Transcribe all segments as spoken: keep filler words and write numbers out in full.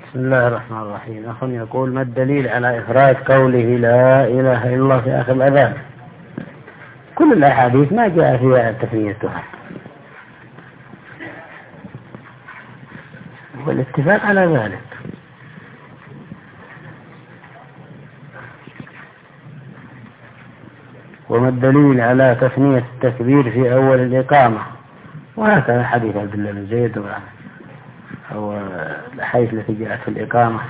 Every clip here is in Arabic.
بسم الله الرحمن الرحيم. أخ يقول: ما الدليل على إفراد قوله لا إله إلا الله في آخر الأذان؟ كل الأحاديث ما جاء فيها تثنيتها، والاتفاق على ذلك. وما الدليل على تثنية التكبير في أول الإقامة؟ وهكذا حديث عبد الله بن زيد أو الحديث التي جاءت في الإقامة.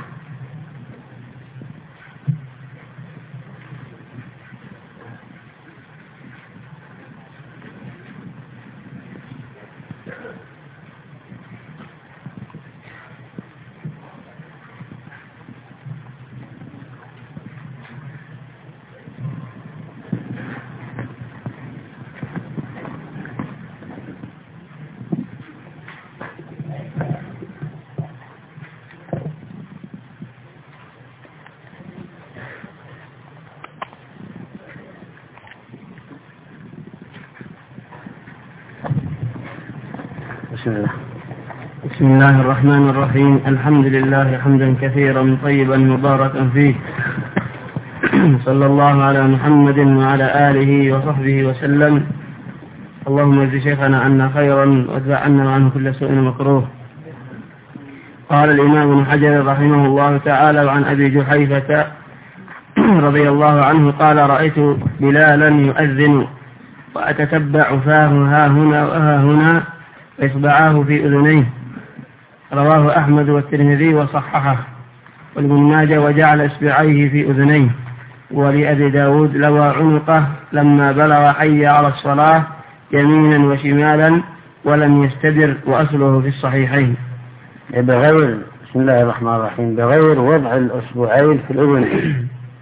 بسم الله. بسم الله الرحمن الرحيم. الحمد لله حمدا كثيرا طيبا مباركا فيه، صلى الله على محمد وعلى آله وصحبه وسلم. اللهم اجز شيخنا عنا خيرا وادفع عنا وعنه كل سوء مكروه. قال الإمام ابن حجر رحمه الله تعالى: وعن أبي جحيفة رضي الله عنه قال: رأيت بلالا يؤذن وأتتبع فاه ها هنا وها هنا وإصبعاه في أذنيه. رواه أحمد والترمذي وصححه، وابن ماجه وجعل إصبعيه في أذنيه. ولأبي داود: لوى عنقه لما بلغ حي على الصلاة يمينا وشمالا ولم يستدر، وأصله في الصحيحين. بغير بسم الله الرحمن الرحيم بغير وضع الأصبعين في الأذن،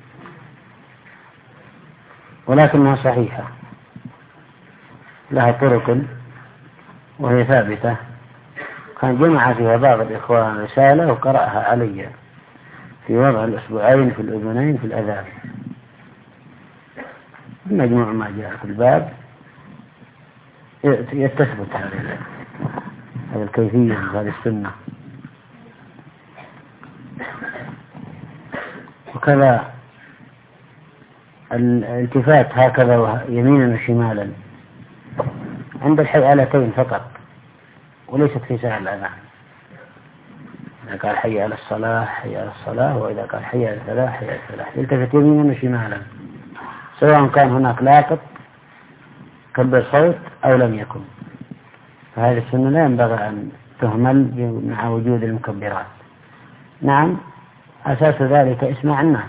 ولكنها صحيحة لها طرق وهي ثابتة. كان جمع فيها بعض الإخوان رسالة وقرأها علي في وضع الأصبعين في الأذنين في الأذان. مجموع ما جاء في الباب يتثبت هذه هذه الكيفية هذه السنة. وكذا الالتفات هكذا يمينا وشمالا عند الحيالتين فقط، وليست في سائر الأذان. إذا قال حي على الصلاة حي على الصلاة، وإذا قال حي على الفلاح حي على الفلاح، يلتفت يمينا وشمالا سواء كان هناك لاقط كبر صوت أو لم يكن. فهذه السنة لا ينبغي أن تهمل مع وجود المكبرات. نعم، أساس ذلك اسماع الناس.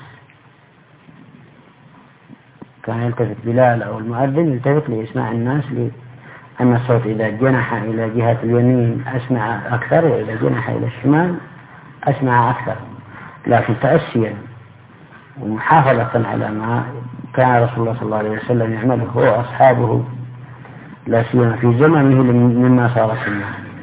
كان يلتفت بلال أو المؤذن يلتفت لإسماع الناس، أن الصوت إذا جنح إلى جهة اليمين أسمع أكثر، وإذا جنح إلى الشمال أسمع أكثر. لكن تأسيا ومحافظة على ما كان رسول الله صلى الله عليه وسلم يعمله هو وأصحابه، لا سيما في زمنه مما صار سنة.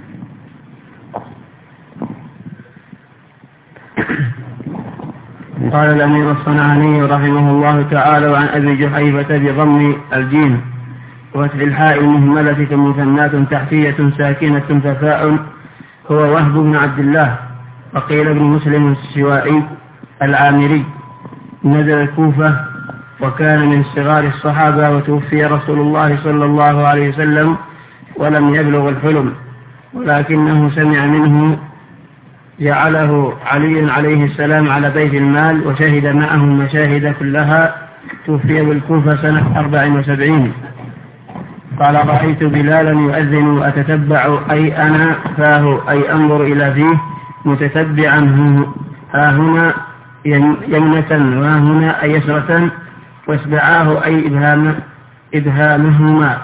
قال الأمير الصنعاني رحمه الله تعالى: وعن أبي جحيفة بضم الجيم وفتح الحاء المهملة كمثنات تحتية ساكنة ففاء، هو وهب بن عبد الله. وقيل ابن مسلم السوائي العامري، نزل الكوفة وكان من صغار الصحابة، وتوفي رسول الله صلى الله عليه وسلم ولم يبلغ الحلم، ولكنه سمع منه جعله علي عليه السلام على بيت المال، وشهد معه المشاهد كلها. توفي بالكوفة سنة أربع وسبعين. قال: رأيت بلالا يؤذن وأتتبع أي أنا فاه أي أنظر إلى فيه متتبعا ها هنا يمنة وها هنا أي يسرة، واسبعاه أي إبهام إبهامهما،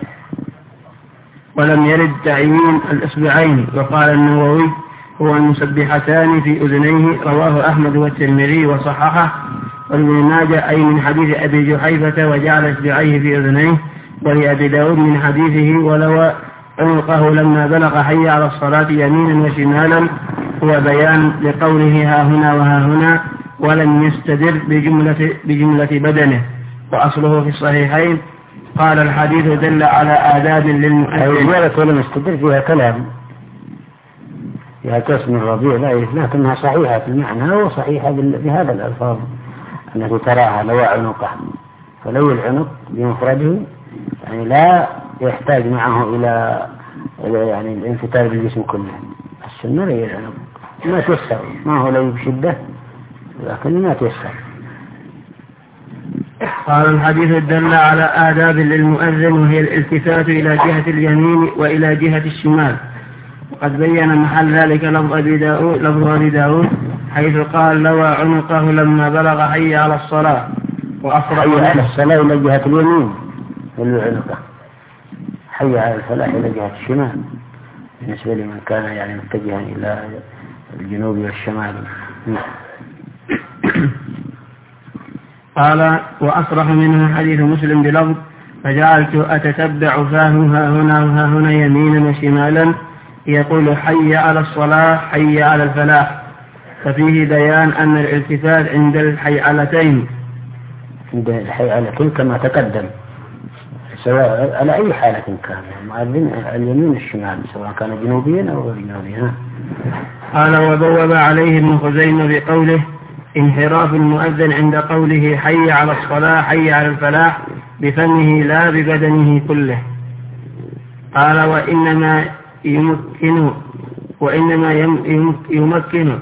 ولم يرد تعيين الإصبعين. وقال النووي: هو المسبحتان في أذنيه. رواه أحمد والترمذي وصححه، وابن ماجه أي من حديث أبي جحيفة وجعل إصبعيه في أذنيه. ولأبي داود من حديثه: ولو عنقه لما بلغ حي على الصلاة يمينا وشمالا، هو بيان لقوله ها هنا وها هنا ولم يستدر بجملة, بجملة بدنه، وأصله في الصحيحين. قال: الحديث دل على آداب للمؤذن. ولم يستدر فيها كلام، فيها قسم الربيع ضعيف، لكنها صحيحة في المعنى وصحيحة بهذا الألفاظ التي تراها لو عنقه. فلو العنق بمفرده يعني لا يحتاج معه إلى يعني الانفتار بالجسم كله. السنة لي العنق ما تيسر، ما هو لي بشدة لكن ما تيسر. قال الحديث الدل على آداب للمؤذن، وهي الالتفات إلى جهة اليمين وإلى جهة الشمال. وقد بين محل ذلك لفظ أبي داود, لفظ أبي داود حيث قال لوى عنقه لما بلغ حي على الصلاة، وأفرغ حي على الصلاة إلى جهة اليمين ولو عنقه، حي على الفلاح إلى جهة الشمال بالنسبة لمن كان يعني متجها إلى الجنوب والشمال. قال وأصرح منه حديث مسلم بلفظ فجعلت أتتبع فاه ها هنا وها هنا يمينا وشمالا يقول حي على الصلاة حي على الفلاح. ففيه بيان أن الالتفات عند الحيعلتين عند الحيعلتين كما تقدم سواء على أي حالة كان المؤذن اليمين والشمال سواء كان جنوبيا أو غير جنوبيا. قال وبوب عليه ابن خزيمة بقوله انحراف المؤذن عند قوله حي على الصلاة حي على الفلاح بفمه لا ببدنه كله. قال وإنما يمكن وإنما يمكن يمكن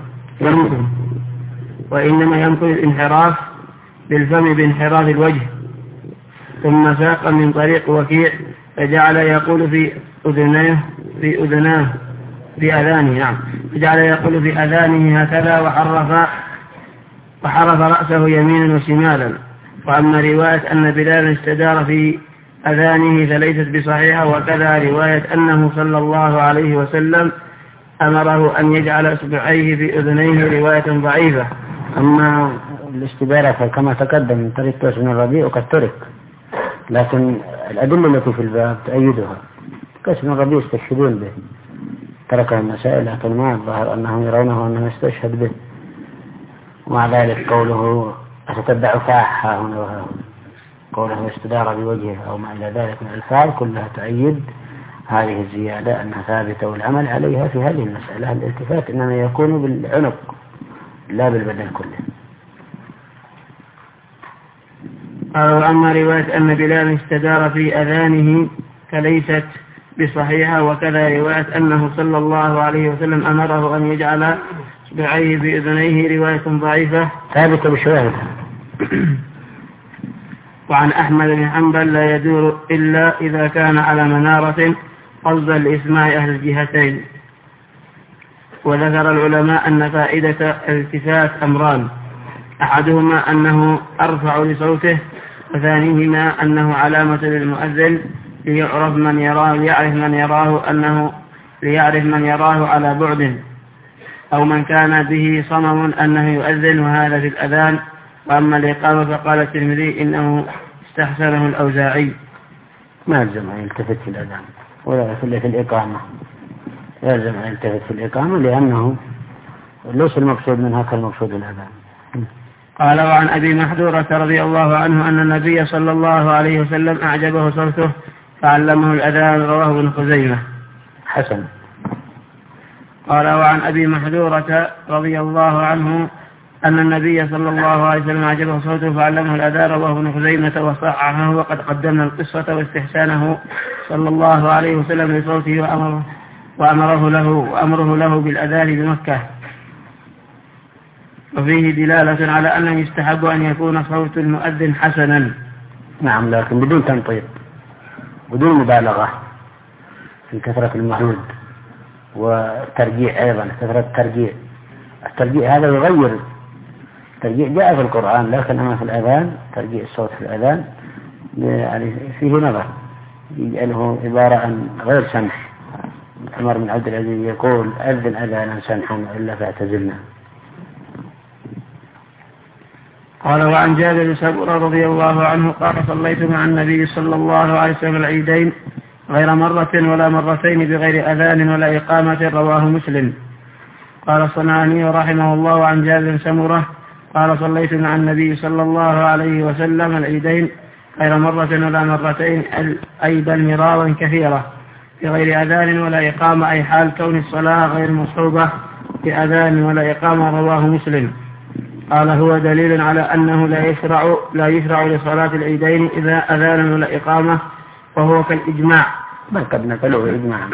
وإنما يمكن الانحراف بالفم بانحراف الوجه. ثم ساق من طريق وكيع فجعل يقول في أذنيه في أذناه في أذانه نعم فجعل يقول في أذانه هكذا وحرف وحرف رأسه يمينا وشمالا. وأما رواية أن بلالا استدار في أذانه فليست بصحيحة، وكذا رواية أنه صلى الله عليه وسلم أمره أن يجعل إصبعيه في أذنيه رواية ضعيفة. أما الاستدارة كما تقدم من طريق توس بن الربيع وقد ترك، لكن الأدلة التي في الباب تأيدها. توس بن الربيع يستشهدون به، تركه المسائل لكن ما الظاهر أنهم يرونه أنه يستشهد به. ومع ذلك قوله أتتبع فاحة هنا وها هنا، قوله استدار بوجهه أو ما إلى ذلك من الفعل كلها تؤيد هذه الزيادة أنها ثابتة، والعمل عليها في هذه المسألة. الالتفات إنما يكون بالعنق لا بالبدن كله. وأما رواية أن بلال استدار في أذانه فليست بصحيحة، وكذا رواية أنه صلى الله عليه وسلم أمره أن يجعل إصبعيه في أذنيه رواية ضعيفة ثابتة بشواهد. وعن أحمد بن حنبل لا يدور إلا إذا كان على منارة قصدا لإسماع أهل الجهتين. وذكر العلماء أن فائدة الالتفات أمران، أحدهما أنه أرفع لصوته، وثانيهما أنه علامة للمؤذن ليعرف من يراه ليعرف من يراه أنه ليعرف من يراه على بعد، أو من كان به صمم أنه يؤذن، وهذا في الأذان. وأما الإقامة فقال الترمذي إنه استحسنه الأوزاعي. ما يلزم أن يلتفت في الأذان ولا في الإقامة، يلزم أن يلتفت في الإقامة لأنه ليس المقصود منها كالمقصود الأذان. قال وعن أبي محذورة رضي الله عنه أن النبي صلى الله عليه وسلم أعجبه صوته فعلمه الأذان، رواه ابن خزيمة. حسن. قال وعن أبي محذورة رضي الله عنه أن النبي صلى الله عليه وسلم أعجبه صوته فعلمه الأذان، رواه ابن خزيمة وصححه. وقد قدمنا القصة واستحسانه صلى الله عليه وسلم لصوته وأمره, وأمره له وأمره له بالأذان بمكة. وفيه دلالة على أنه يستحب أن يكون صوت المؤذن حسنا. نعم، لكن بدون تنطيط، بدون مبالغة في كثرة المعهود، والترجيع أيضا كثرة الترجيع. الترجيع هذا يغير، الترجيع جاء في القرآن، لكن أما في الأذان ترجيع الصوت في الأذان يعني فيه نظر، يجعله عبارة عن غير سمح. عمر بن عبد العزيز يقول أذن أذانا سمحا إلا فاعتزلنا. قال وعن جابر بن سمرة رضي الله عنه قال صليت مع النبي صلى الله عليه وسلم العيدين غير مرة ولا مرتين بغير أذان ولا إقامة، رواه مسلم. قال الصنعاني رحمه الله عن جابر بن سمرة قال صليت مع النبي صلى الله عليه وسلم العيدين غير مرة ولا مرتين أي بل مرارا كثيرة. بغير أذان ولا إقامة، أي حال كون الصلاة غير مصحوبة بأذان ولا إقامة، رواه مسلم. قال هو دليل على أنه لا يشرع لا يشرع لصلاة العيدين إذا أذان ولا إقامة، وهو كالإجماع، بل قد نقلوه إجماعا.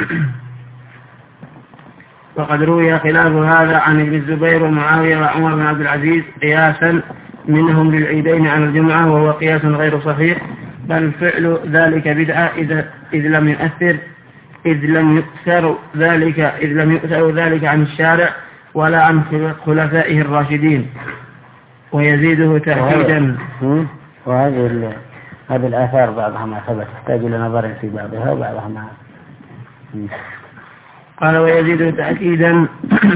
وقد روي خلاف هذا عن ابن الزبير ومعاوية وعمر بن عبد العزيز قياسا منهم للعيدين عن الجمعة، وهو قياس غير صحيح، بل فعل ذلك بدعة إذ, إذ لم يؤثر إذ لم يؤثر ذلك إذ لم يؤثر ذلك عن الشارع ولا عن خلفائه الراشدين، ويزيده تأكيدا. وهذه هذه الآثار بعضها ما ثبت تحتاج إلى نظر في بعضها وبعضها ما. قال ويزيده تأكيدا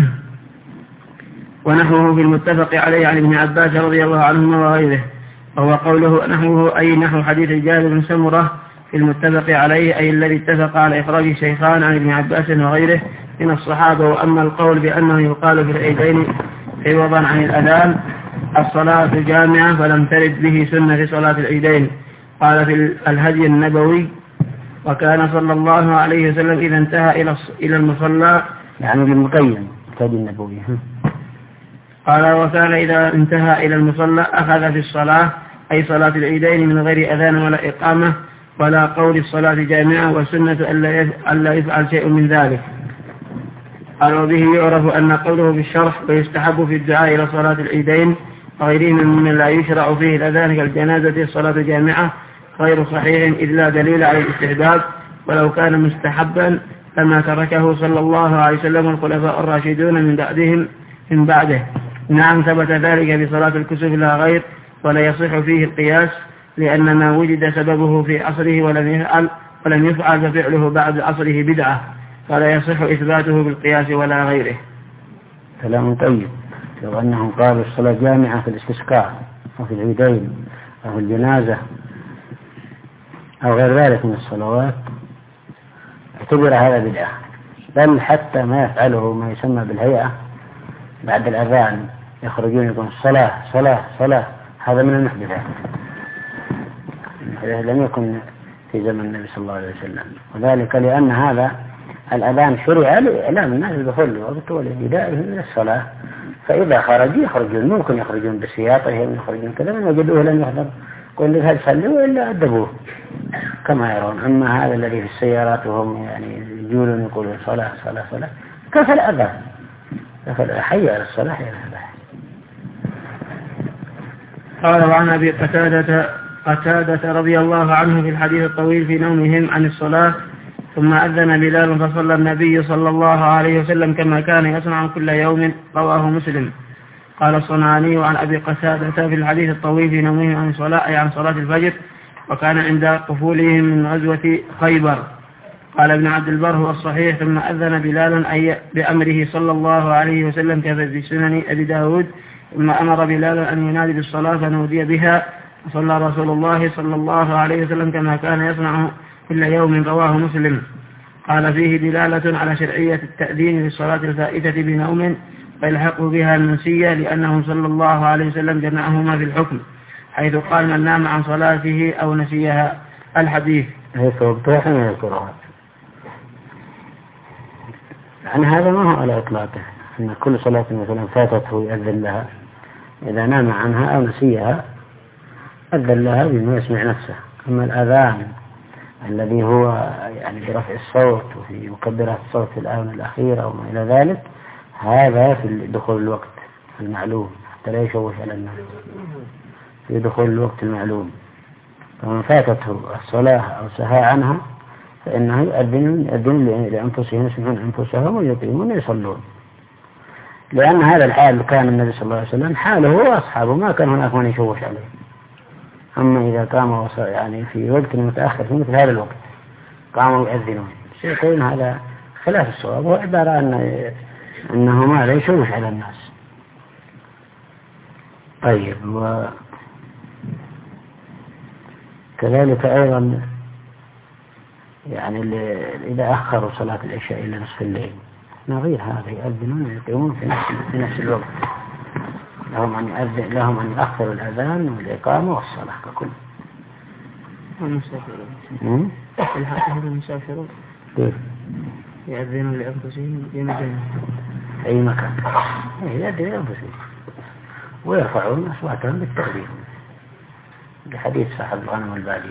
ونحوه في المتفق عليه عن ابن عباس رضي الله عنهما وغيره، وهو قوله نحوه أي نحو حديث جابر بن سمرة في المتفق عليه، أي الذي اتفق على إخراج الشيخان عن ابن عباس وغيره من الصحابة. وأما القول بأنه يقال في العيدين عوضا عن الأذان الصلاة جامعة فلم ترد به سنة في صلاة العيدين. قال في الهدي النبوي وكان صلى الله عليه وسلم إذا انتهى إلى إلى المصلى، يعني بالمقيم الهدي النبوي. قال وكان إذا انتهى إلى المصلى أخذ في الصلاة، أي صلاة العيدين، من غير أذان ولا إقامة ولا قول الصلاة جامعة، وسنة ألا يفعل شيء من ذلك. قال وبه يعرف أن قوله بالشرح ويستحب في الدعاء إلى صلاة العيدين وغيره ممن لا يشرع فيه الأذان كالجنازة الصلاة جامعة غير صحيح، إذ لا دليل على الاستحباب، ولو كان مستحبا لما تركه صلى الله عليه وسلم والخلفاء الراشدون من بعدهم من بعده. نعم ثبت ذلك في صلاة الكسوف لا غير، ولا يصح فيه القياس، لأن ما وجد سببه في عصره ولم يفعل ولم يفعل ففعله بعد عصره بدعة، فلا يصح إثباته بالقياس ولا غيره. كلام طيب. لو أنهم قالوا الصلاة جامعة في الاستسقاء أو في العيدين أو في الجنازة أو غير ذلك من الصلوات اعتبر هذا بدعة، بل حتى ما يفعله ما يسمى بالهيئة بعد الأذان يخرجون يقولون صلاة صلاة صلاة، هذا من المحدثات، لم يكن في زمن النبي صلى الله عليه وسلم، وذلك لأن هذا الأذان شرع لإعلام الناس بدخول الوقت والإبداء من الصلاة، فإذا خرجوا يخرجون، ممكن يخرجون بسياطهم يخرجون كذا، من وجدوه لم يحضر قل لي هل صلوا إلا أدبوه كما يرون. أما هذا الذي في السيارات وهم يعني يجولون يقولون صلاة صلاة صلاة، كفى الأذان، كفى حي على الصلاة يا الفلاح. قال وعن أبي قتادة قتادة رضي الله عنه في الحديث الطويل في نومهم عن الصلاة، ثم أذن بلال فصلى النبي صلى الله عليه وسلم كما كان يصنع كل يوم، رواه مسلم. قال الصنعاني وعن أبي قتادة في الحديث الطويل في نومهم عن الصلاة، أي عن صلاة الفجر، وكان عند قفولهم من غزوة خيبر. قال ابن عبد البر هو الصحيح. ثم أذن بلال أي بأمره صلى الله عليه وسلم كما في سنن أبي داود، ثم أمر بلال أن ينادي بالصلاة فنودي بها، وصلى رسول الله صلى الله عليه وسلم كما كان يصنع كل يوم، رواه مسلم. قال فيه دلالة على شرعية التأذين في الصلاة الفائتة بنوم فيلحق بها المنسية، لأنه صلى الله عليه وسلم جمعهما في الحكم، حيث قال من نام عن صلاته أو نسيها. الحديث هيك وبتوحي من القرآن، يعني هذا ما هو على إطلاقه أن كل صلاة مثلا فاتته يأذن لها، إذا نام عنها أو نسيها أذن لها بما يسمع نفسه. أما الأذان الذي هو يعني برفع الصوت وفي مكبرات الصوت في الآونة الأخيرة أو ما إلى ذلك، هذا في دخول الوقت المعلوم حتى لا يشوش على الناس، في دخول الوقت المعلوم. فمن فاتته الصلاة أو سهى عنها فإنه يؤذن يؤذن لأنفسهم، يسمعون أنفسهم ويقيمون يصلون، لأن هذا الحال كان النبي صلى الله عليه وسلم حاله وأصحابه، ما كان هناك من يشوش عليه. أما إذا قاموا يعني في وقت متأخر في مثل هذا الوقت قاموا يؤذنون، يقولون هذا خلاف الصواب، هو عبارة أن أنه ما لا يشوش على الناس. طيب، وكذلك أيضا يعني إذا أخروا صلاة العشاء إلى نصف الليل نظير هذا، يؤذنون ويقيمون في نفس في نفس الوقت، لهم أن يؤذن لهم أن يأخروا الأذان والإقامة والصلاة ككل. المسافرون الحاكم المسافرون كيف؟ يأذنون لأنفسهم في مكان أي مكان يأذن لأنفسهم ويرفعون أصواتهم بالتأذين لحديث صاحب الغنم البادية.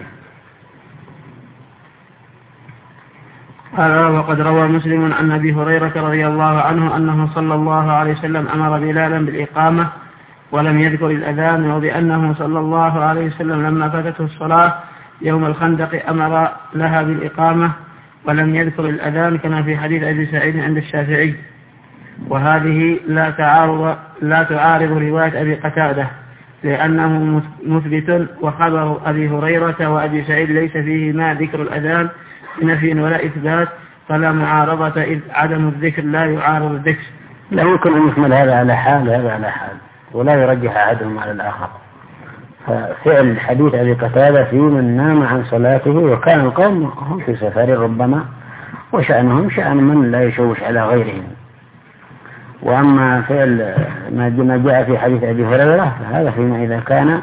قال وقد روى مسلم عن أبي هريرة رضي الله عنه أنه صلى الله عليه وسلم أمر بلالا بالإقامة ولم يذكر الأذان، وبأنه صلى الله عليه وسلم لما فاتته الصلاة يوم الخندق أمر لها بالإقامة ولم يذكر الأذان كما في حديث أبي سعيد عند الشافعي. وهذه لا تعارض لا تعارض رواية أبي قتادة لأنه مثبت، وخبر أبي هريرة وأبي سعيد ليس فيه ما ذكر الأذان بنفي ولا إثبات، فلا معارضة إذ عدم الذكر لا يعارض الذكر. لا يمكن أن يحمل هذا على حال هذا على حال ولا يرجح أحدهم على الآخر. ففعل حديث أبي قتادة في من نام عن صلاته وكان القوم هم في سفر ربما وشأنهم شأن من لا يشوش على غيرهم. وأما فعل ما جاء في حديث أبي هريرة فهذا فيما إذا كان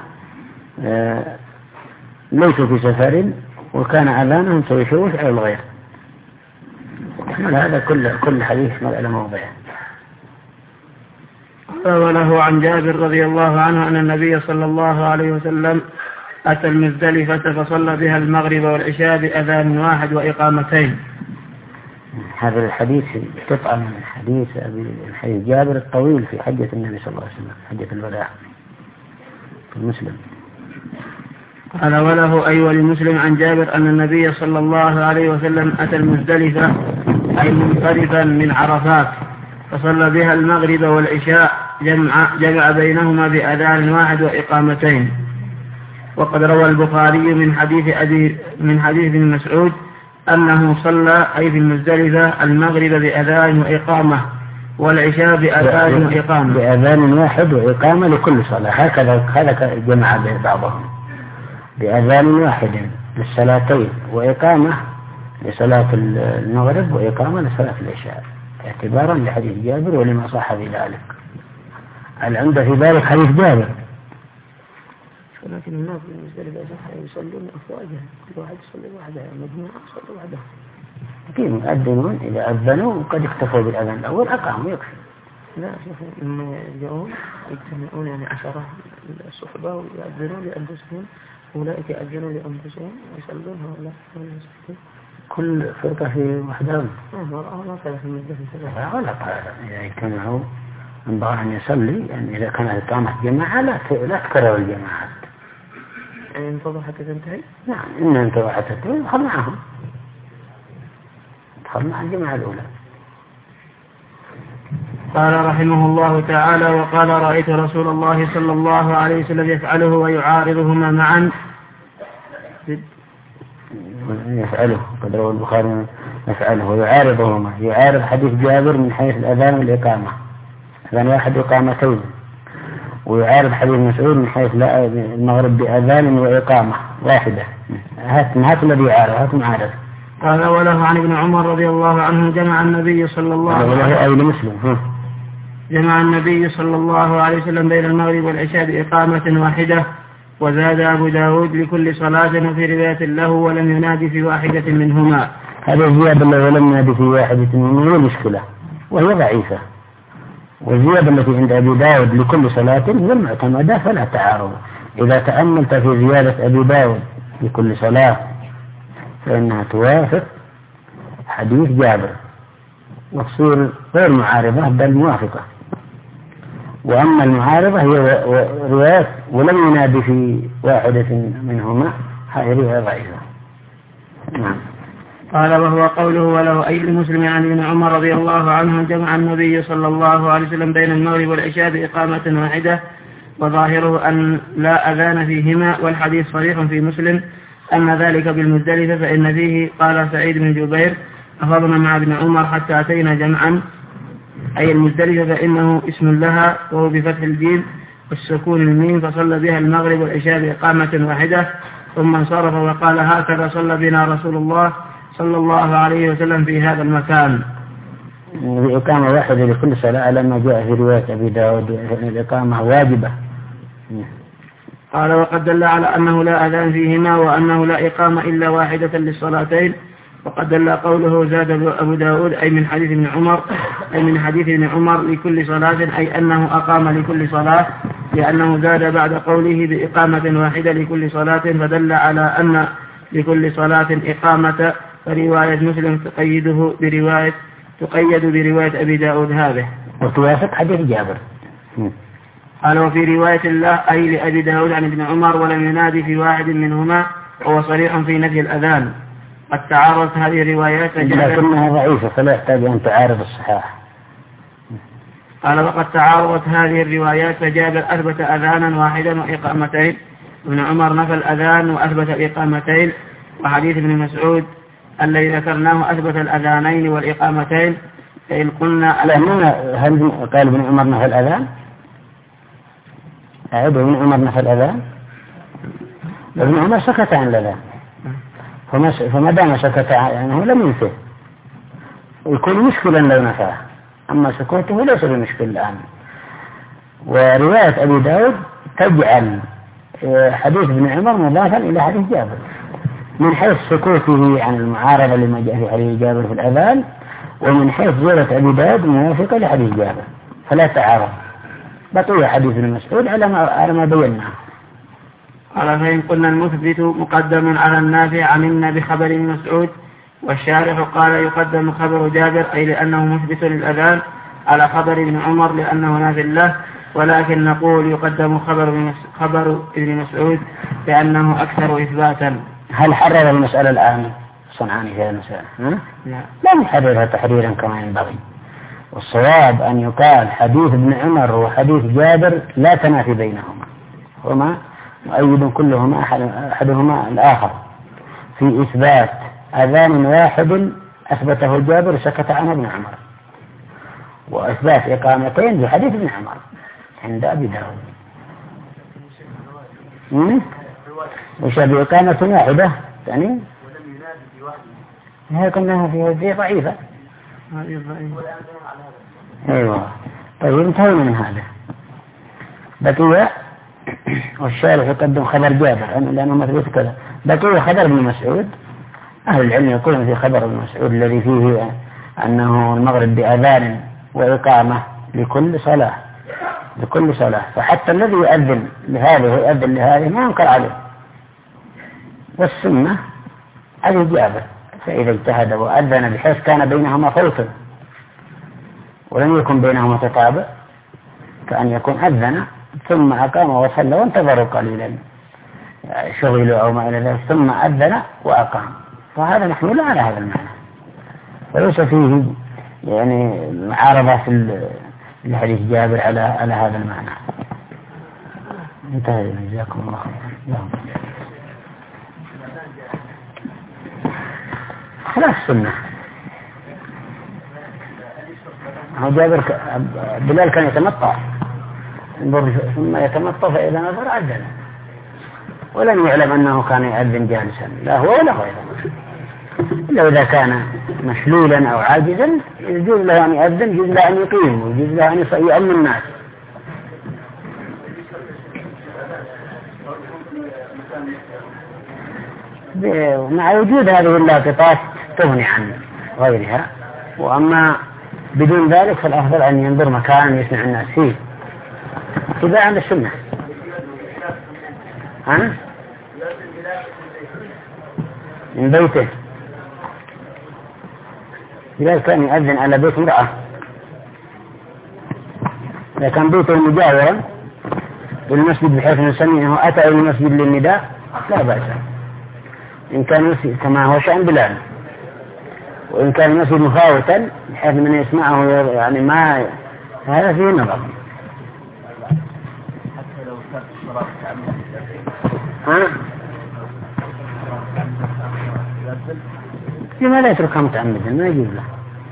ليسوا في سفر وكان أذانهم سيشوش على الغير. هذا كل كل حديث على موضعه. وله عن جابر رضي الله عنه أن النبي صلى الله عليه وسلم أتى المزدلفة فصلى بها المغرب والعشاء بأذان واحد وإقامتين. هذا الحديث قطعة من حديث أبي حديث جابر الطويل في حجة النبي صلى الله عليه وسلم حجة الوداع في المسلم. قال وله أي ولمسلم عن جابر أن النبي صلى الله عليه وسلم أتى المزدلفة أي منصرفا من عرفات فصلى بها المغرب والعشاء جمع, جمع بينهما بأذان واحد وإقامتين. وقد روى البخاري من حديث أبي من حديث ابن مسعود أنه صلى أي في المزدلفة المغرب بأذان وإقامة والعشاء بأذان وإقامة بأذان واحد وإقامة لكل صلاة. هكذا هذا جمع بين بعضهم بأذان واحد للصلاتين وإقامة لصلاة المغرب وإقامة لصلاة العشاء اعتبارا لحديث جابر ولما صح في ذلك. العمدة في ذلك حديث جابر. ولكن الناس بالنسبة لبعضهم يصلون أفواجا كل واحد يصلي وحده مجموعة يصلي وحده. كيف يؤذنون إذا أذنوا قد اكتفوا بالأذان الأول أقاموا يكفي. لا شوفوا لما يجون يجتمعون يعني عشرة الصحبة ويأذنون لأنفسهم أولئك يأذنون لأنفسهم ويصلون هؤلاء يصلون. كل فرقة في وحدهم. ما كان في المسجد. لا غلط هذا إذا اجتمعوا ينبغي أن يصلي يعني إذا كانت إقامة جماعة لا لا تكرر الجماعات. يعني انتظر حتى تنتهي؟ نعم إن انتظر حتى تنتهي ادخل معهم. ادخل مع الجماعة الأولى. قال رحمه الله تعالى وقال رأيت رسول الله صلى الله عليه وسلم يفعله ويعارضهما معا. يفعله قد روى البخاري يفعله ويعارضهما يعارض حديث جابر من حيث الأذان والإقامة أذان واحد إقامتين ويعارض حديث مسعود من حيث لا المغرب بأذان وإقامة واحدة. هات هات الذي يعارض هات معارض. قال وله عن ابن عمر رضي الله عنه جمع النبي صلى الله عليه وسلم أي لمسلم جمع النبي صلى الله عليه وسلم بين المغرب والعشاء بإقامة واحدة. وزاد أبو داود لكل صلاة وفي رواية له ولم ينادي في واحدة منهما. هذا الزيادة التي ولم ينادي في واحدة منهما مشكلة وهي ضعيفة. والزيادة التي عند أبي داود لكل صلاة والمعتمدة فلا تعارض. إذا تأملت في زيادة أبي داود لكل صلاة فإنها توافق حديث جابر وتصير غير معارضة بل موافقة. وأما المعارضة هي روايات ولم ينادي في واحدة منهما هذه رواية ضعيفة. نعم. قال وهو قوله وله أي المسلم عن ابن عمر رضي الله عنه جمع النبي صلى الله عليه وسلم بين المغرب والعشاء بإقامة واحدة وظاهره أن لا أذان فيهما. والحديث صريح في مسلم أن ذلك بالمزدلفة فإن فيه قال سعيد بن جبير أخذنا مع ابن عمر حتى أتينا جمعا أي المزدلفة فإنه اسم لها وهو بفتح الجيم والسكون الميم فصلى بها المغرب والعشاء بإقامة واحدة ثم انصرف وقال هكذا صلى بنا رسول الله صلى الله عليه وسلم في هذا المكان. الإقامة واحدة لكل صلاة لما جاء في رواية أبي داود الإقامة واجبة. قال وقد دل على أنه لا أذان فيهما وأنه لا إقامة إلا واحدة للصلاتين وقد دل قوله زاد أبو داود أي من حديث ابن عمر أي من حديث ابن عمر لكل صلاة أي أنه أقام لكل صلاة، لأنه زاد بعد قوله بإقامة واحدة لكل صلاة، فدل على أن لكل صلاة إقامة، فرواية مسلم تقيده برواية تقيد برواية أبي داود هذه وتوافق حديث جابر. قال وفي رواية الله أي لأبي داود عن ابن عمر ولم ينادي في واحد منهما، وهو صريح في نفي الأذان. قد تعارضت هذه الروايات لكنها ضعيفة فلا يحتاج أن تعارض الصحاح. قال وقد تعارضت هذه الروايات، فجابر أثبت أذانا واحدا وإقامتين، ابن عمر نفى الأذان وأثبت الإقامتين، وحديث ابن مسعود الذي ذكرناه أثبت الأذانين والإقامتين. فإن قلنا لا هل قال ابن عمر نفى الأذان؟ أعيد ابن عمر نفى الأذان؟ ابن عمر سكت عن الأذان، فما دام سكت عنه لم ينفه، يكون مشكلا لو نفاه، أما سكوته ليس بمشكل الآن. ورواية أبي داود تجعل حديث ابن عمر مضافا إلى حديث جابر من حيث سكوته عن المعارضة لما جاء في حديث جابر في الأذان، ومن حيث زيارة أبي داود موافقة لحديث جابر، فلا تعارض، بقي حديث ابن مسعود على ما على ما بيناه. قال فإن قلنا المثبت مقدم على النافع عملنا بخبر ابن مسعود، والشارح قال يقدم خبر جابر أي لأنه مثبت للأذان على خبر ابن عمر لأنه نافع له، ولكن نقول يقدم خبر خبر ابن مسعود لأنه أكثر إثباتا. هل حرر المسألة الآن صنعاني في هذه المسألة؟ لا لا نحررها تحريرا كما ينبغي، والصواب أن يقال حديث ابن عمر وحديث جابر لا تنافي بينهما، هما مؤيد كلهما أحدهما الآخر في إثبات أذان واحد أثبته جابر سكت عنه ابن عمر، وإثبات إقامتين في حديث ابن عمر عند أبي داود وشبه إقامة واحدة يعني هي كلها في هذه ضعيفة. أيوة طيب انتهينا من هذا. بقي والشارح يقدم خبر جابر لأنه مثبت كذا، بقي خبر ابن مسعود. أهل العلم يقولون في خبر ابن مسعود الذي فيه أنه المغرب بأذان وإقامة لكل صلاة لكل صلاة، فحتى الذي يؤذن لهذه ويؤذن لهذه ما ينكر عليه، والسنة على جابر، فإذا اجتهد وأذن بحيث كان بينهما فوت ولم يكن بينهما تتابع، كأن يكون أذن ثم أقام وصلى وانتظروا قليلا شغلوا أو ما إلى ذلك ثم أذن وأقام، فهذا محمول على هذا المعنى، وليس فيه يعني معارضة في الحديث جابر على على هذا المعنى. انتهى. جزاكم الله خيرا. خلاص السنة. هو جابر ك... بلال كان يتمطع ثم يتمطع فإذا نظر أذن، ولم يعلم أنه كان يأذن جالسا لا هو ولا غيره، إلا إذا كان مشلولا أو عاجزا يجوز له أن يأذن، يجوز له أن يقيم، ويجوز له أن يؤمن الناس. مع وجود هذه اللاقطات تغني عن غيرها، وأما بدون ذلك فالأفضل أن ينظر مكان يسمع الناس فيه اتباعا للسنة. ها؟ من بيته. بلال كان يؤذن على بيت امرأة، إذا كان بيته مجاورا للمسجد بحيث نسمي أنه أتى إلى المسجد للنداء لا بأس، إن كان مسجد كما هو شأن بلال، وإن كان المسجد مفاوتا بحيث من يسمعه يعني ما هذا فيه نظر. ها؟ لما لا يتركها متعمدا؟ ما يجوز له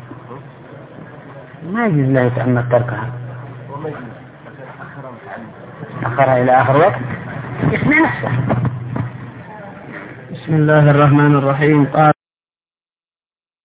ما يجوز له يتعمد تركها، أخرها إلى آخر وقت يسمع نفسه. بسم الله الرحمن الرحيم. قال